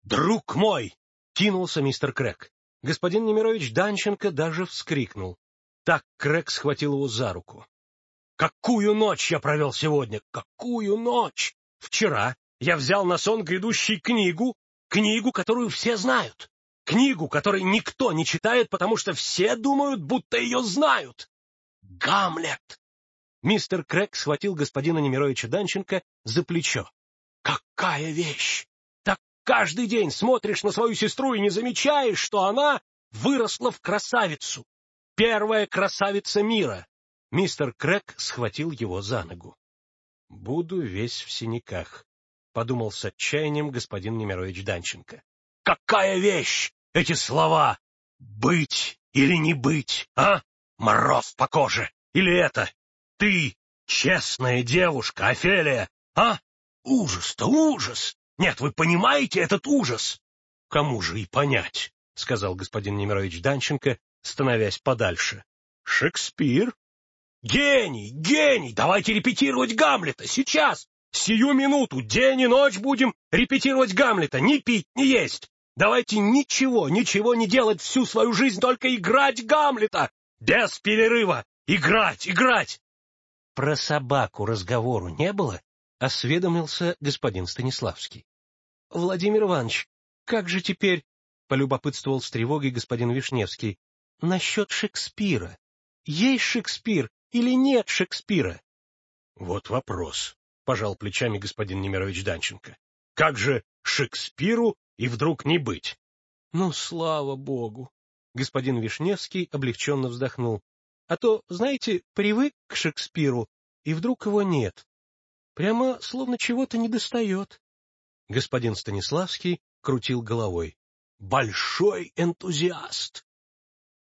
«Друг мой!» — кинулся мистер Крэк. Господин Немирович Данченко даже вскрикнул. Так Крэк схватил его за руку. «Какую ночь я провел сегодня! Какую ночь! Вчера я взял на сон грядущий книгу, которую все знают, книгу, которой никто не читает, потому что все думают, будто ее знают. Гамлет!» Мистер Крэк схватил господина Немировича Данченко за плечо. «Какая вещь! Так каждый день смотришь на свою сестру и не замечаешь, что она выросла в красавицу. Первая красавица мира!» Мистер Крэк схватил его за ногу. «Буду весь в синяках», — подумал с отчаянием господин Немирович Данченко. «Какая вещь! Эти слова! Быть или не быть, а? Мороз по коже! Или это? Ты, честная девушка, Офелия, а? Ужас-то, ужас! Нет, вы понимаете этот ужас?» «Кому же и понять», — сказал господин Немирович Данченко, становясь подальше. «Шекспир?» «Гений! Гений! Давайте репетировать Гамлета! Сейчас! Сию минуту! День и ночь будем репетировать Гамлета! Не пить, не есть! Давайте ничего не делать всю свою жизнь, только играть Гамлета! Без перерыва! Играть, играть!» «Про собаку разговору не было?» — осведомился господин Станиславский. «Владимир Иванович, как же теперь?» — полюбопытствовал с тревогой господин Вишневский. «Насчет Шекспира. Есть Шекспир или нет Шекспира?» «Вот вопрос», — пожал плечами господин Немирович Данченко. «Как же Шекспиру и вдруг не быть?» «Ну, слава богу!» — господин Вишневский облегченно вздохнул. «А то, знаете, привык к Шекспиру, и вдруг его нет. Прямо словно чего-то недостает». Господин Станиславский крутил головой. «Большой энтузиаст!